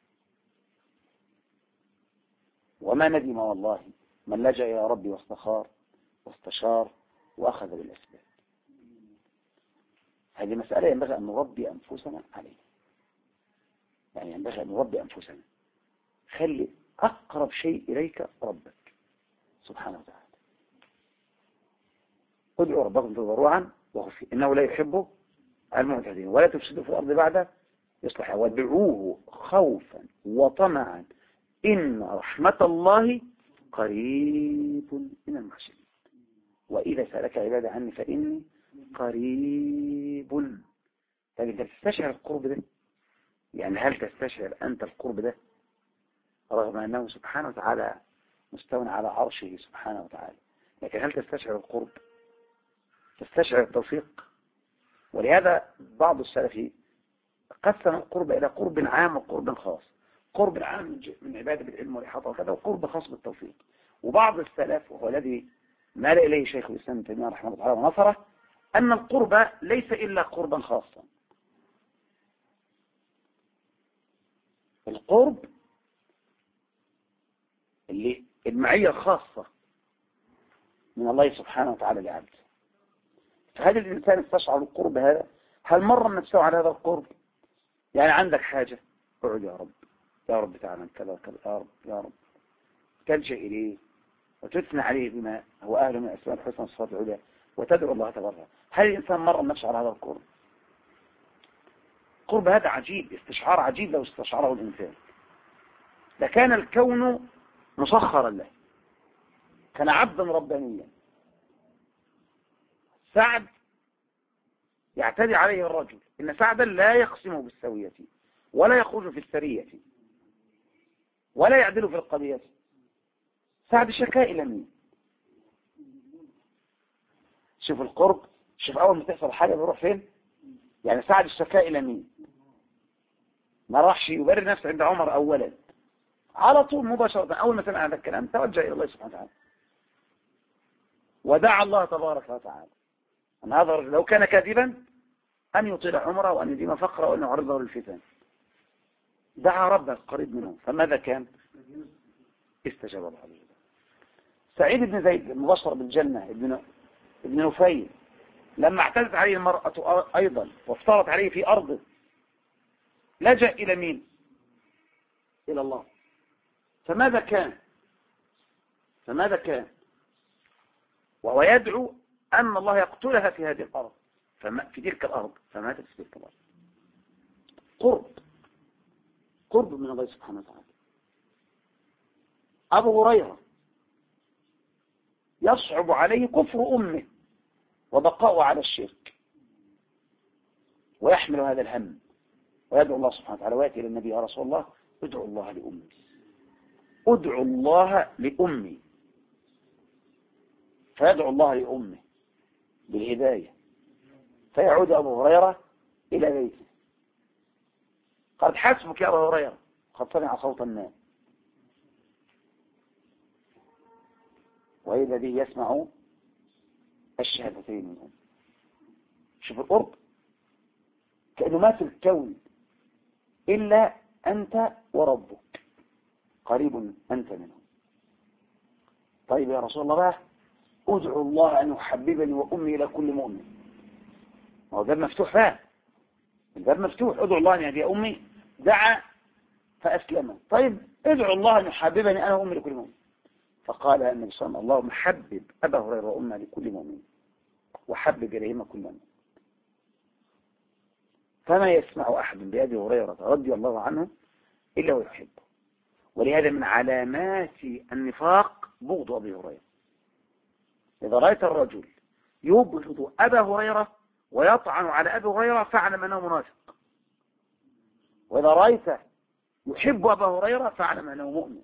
وما ندم والله من لجأ إلى ربي واستخار واستشار وأخذ بالأسباب. هذه مسألة ينبغي أن نربي أنفسنا عليها. يعني ينبغي أن نربي أنفسنا. خلي أقرب شيء إليك ربك سبحانه وتعالى. ادعوا ربكم تضرعا وخفيا إنه لا يحب المعتدين ولا تفسدوا في الأرض بعد إصلاحها وادعوه خوفا وطمعا إن رحمة الله قريب من المحسنين. وإذا سألك عبادي عني فإني قريب. طيب أنت تستشعر القرب ده؟ يعني هل تستشعر أنت القرب ده رغم أنه سبحانه وتعالى مستوى على عرشه سبحانه وتعالى؟ لكن هل تستشعر القرب؟ تستشعر التوفيق؟ ولهذا بعض السلف قسم القرب إلى قرب عام وقرب خاص. قرب عام من عبادة بالعلم والإحاطة وكذا، وقرب خاص بالتوفيق. وبعض السلف وهو الذي مال إليه شيخ الإسلام ابن تيمية رحمه الله تعالى ونصره أن القرب ليس إلا قربا خاصا. القرب اللي المعية الخاصة من الله سبحانه وتعالى لعبده. فهل الإنسان استشعر القرب هذا؟ هل مر من نفسه على هذا القرب؟ يعني عندك حاجة، اقعد يا رب، يا رب تعالى كذا وكذا، يا رب يا رب، تلجأ إليه وتثنى عليه بما هو أهل من أسماء الحسنى والصفات العليا وتدعو الله تبارك. هل الإنسان مر من نفسه على هذا القرب؟ القرب هذا عجيب، استشعار عجيب لو استشعره الإنسان لكان الكون مسخرا له، كان عبدا ربانيا. سعد يعتدي عليه الرجل إن سعدا لا يقسم بالسوية ولا يخرج في السرية ولا يعدل في القضية. سعد شكا إلى مين؟ شوف القرب، شوف أول ما تحصل حاجة بيروح فين؟ يعني سعد الشكا إلى مين؟ ما راحش يبرر نفسه عند عمر أولا، على طول مباشرة أول ما سمع هذا الكلام توجه إلى الله سبحانه وتعالى ودعا الله تبارك وتعالى أن هذا الرجل لو كان كاذبا أن يطيل عمره وأن يديم فقره وأن يعرضه للفتن. دعا ربه قريب منه، فماذا كان؟ استجاب الله. سعيد بن زيد المبشر بالجنة ابن نفيل لما اعتدت عليه المرأة أيضا وافترت عليه في أرضه لجأ إلى مين؟ إلى الله. فماذا كان؟ وهو يدعو أن الله يقتلها في هذه الأرض، في تلك الأرض، فماتت في تلك الأرض. قرب من الله سبحانه وتعالى. أبو هريرة يصعب عليه كفر أمه وبقاؤه على الشرك ويحمل هذا الهم ويدعو الله سبحانه وتعالى ويأتي إلى النبي يا رسول الله ادعو الله لأمي ادعوا الله لأمي، فيدعو الله لأمه بالهداية، فيعود أبو هريرة إلى بيته. قد حسبك يا أبو هريرة، قد سمع صوت الناس، وإذا به يسمع الشهادتين منهم. شوف القرب، كأنه ما في الكون إلا أنت وربك، قريب أنت منه. طيب يا رسول الله بقى، ادعو الله أن يحببني وأمي إلى كل مؤمن. هو الباب مفتوح فيه، الباب مفتوح، ادعو الله أن يهدي أمي، دعا فأسلم. طيب ادعو الله أن يحببني أنا وأمي لكل مؤمن. فقال النبي صلى الله عليه وسلم: اللهم حبب أبا هريرة وأمه لكل مؤمن، وحبب إليهما كل مؤمن. فما يسمع أحد بأبي هريرة رضي الله عنه إلا ويحبه. ولهذا من علامات النفاق بغض أبي هريرة. إذا رأيت الرجل يبغض أبا هريرة ويطعن على أبي هريرة فاعلم أنه منافق، وإذا رأيته يحب أبا هريرة فاعلم أنه مؤمن.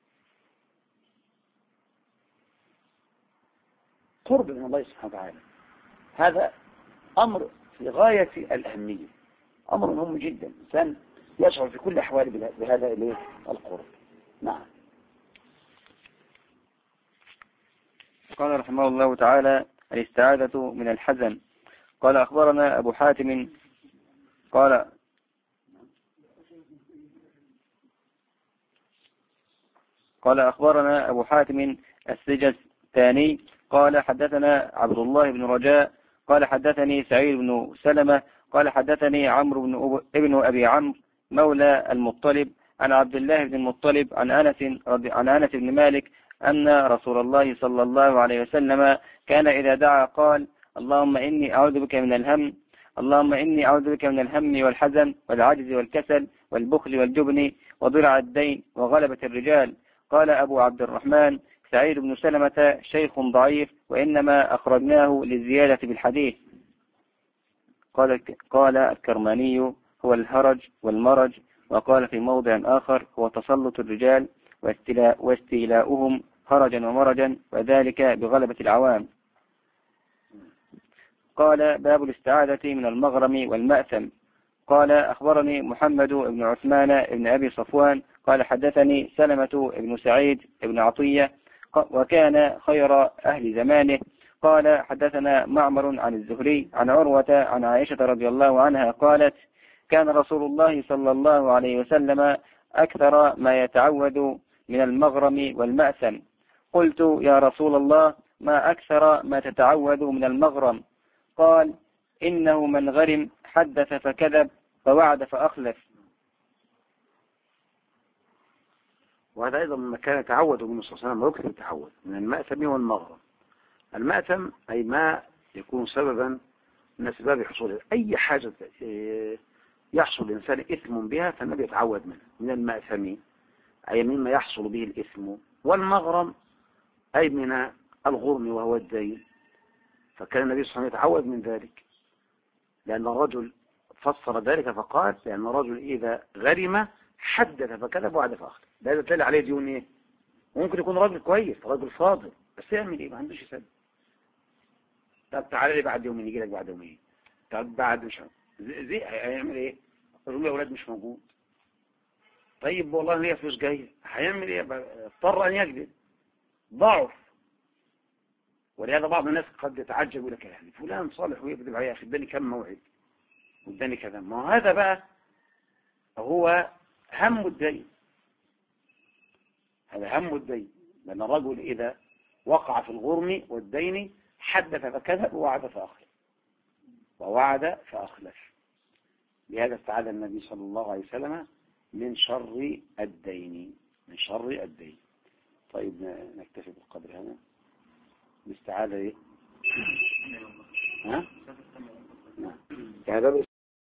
قرب من الله سبحانه وتعالى، هذا أمر في غاية الأهمية، أمر مهم جدا، الإنسان يشعر في كل أحواله بهذا القرب. نعم. قال رحمه الله تعالى: الاستعاذة من الحزن. قال أخبرنا أبو حاتم قال أخبرنا أبو حاتم السجستاني قال حدثنا عبد الله بن رجاء قال حدثني سعيد بن سلمة قال حدثني عمرو بن أبي عمرو مولى المطلب عن عبد الله بن المطلب عن أنس بن مالك أن رسول الله صلى الله عليه وسلم كان إذا دعا قال: اللهم إني أعوذ بك من الهم والحزن والعجز والكسل والبخل والجبن وضلع الدين وغلبة الرجال. قال أبو عبد الرحمن: سعيد بن سلمة شيخ ضعيف، وإنما أخرجناه للزيادة بالحديث. قال الكرماني: هو الهرج والمرج. وقال في موضع آخر: هو تسلط الرجال واستيلاؤهم هرجا ومرجا، وذلك بغلبة العوام. قال: باب الاستعاذة من المغرم والمأثم. قال: أخبرني محمد بن عثمان بن أبي صفوان قال حدثني سلمة بن سعيد بن عطية وكان خير أهل زمانه قال: حدثنا معمر عن الزهري عن عروة عن عائشة رضي الله عنها قالت: كان رسول الله صلى الله عليه وسلم أكثر ما يتعوذ من المغرم والمأثم. قلت: يا رسول الله، ما أكثر ما تتعوذ من المغرم؟ قال: إنه من غرم حدث فكذب ووعد فأخلف. وهذا أيضا مما كان يتعود النبي صلى الله عليه وسلم ويكثر التعوذ من المأثم والمغرم. المأثم أي ما يكون سببا من أسباب حصول أي حاجة يحصل الإنسان إثم بها، فالنبي يتعوذ منه. من المأثم أي مما يحصل به الإثم، والمغرم أي من الغرم وهو الدين. فكان النبي صلى الله عليه وسلم يتعوذ من ذلك، لأن الرجل فسر ذلك فقال: لأن الرجل إذا غرم حدث فكذب وعد فأخلف. ده يدل عليه ديون إيه؟ ممكن يكون راجل كويس، راجل فاضل، بس يعمل إيه؟ ما عندوش يسد. طب تعالى لي بعد يومين، يجي لك بعد يومين، طب بعد مش زي هيعمل إيه؟ الرجل يا أولاد مش موجود. طيب والله ليه فلوس جاية، هيعمل إيه؟ اضطر أن يكذب، ضعف. ولهذا بعض الناس قد يتعجب يقول لك: يعني فلان صالح ويكذب عليه، أخي اداني كم موعد واداني كذا. ما هذا بقى هو هم الدين، هذا هم الدين. لأن الرجل إذا وقع في الغرم والدين حدث فكذب ووعد فأخلف. لهذا استعاذ النبي صلى الله عليه وسلم من شر الدين، من شر الدين. طيب نكتفي بالقدر هذا. الاستعاذة ايه؟ ها؟ يعني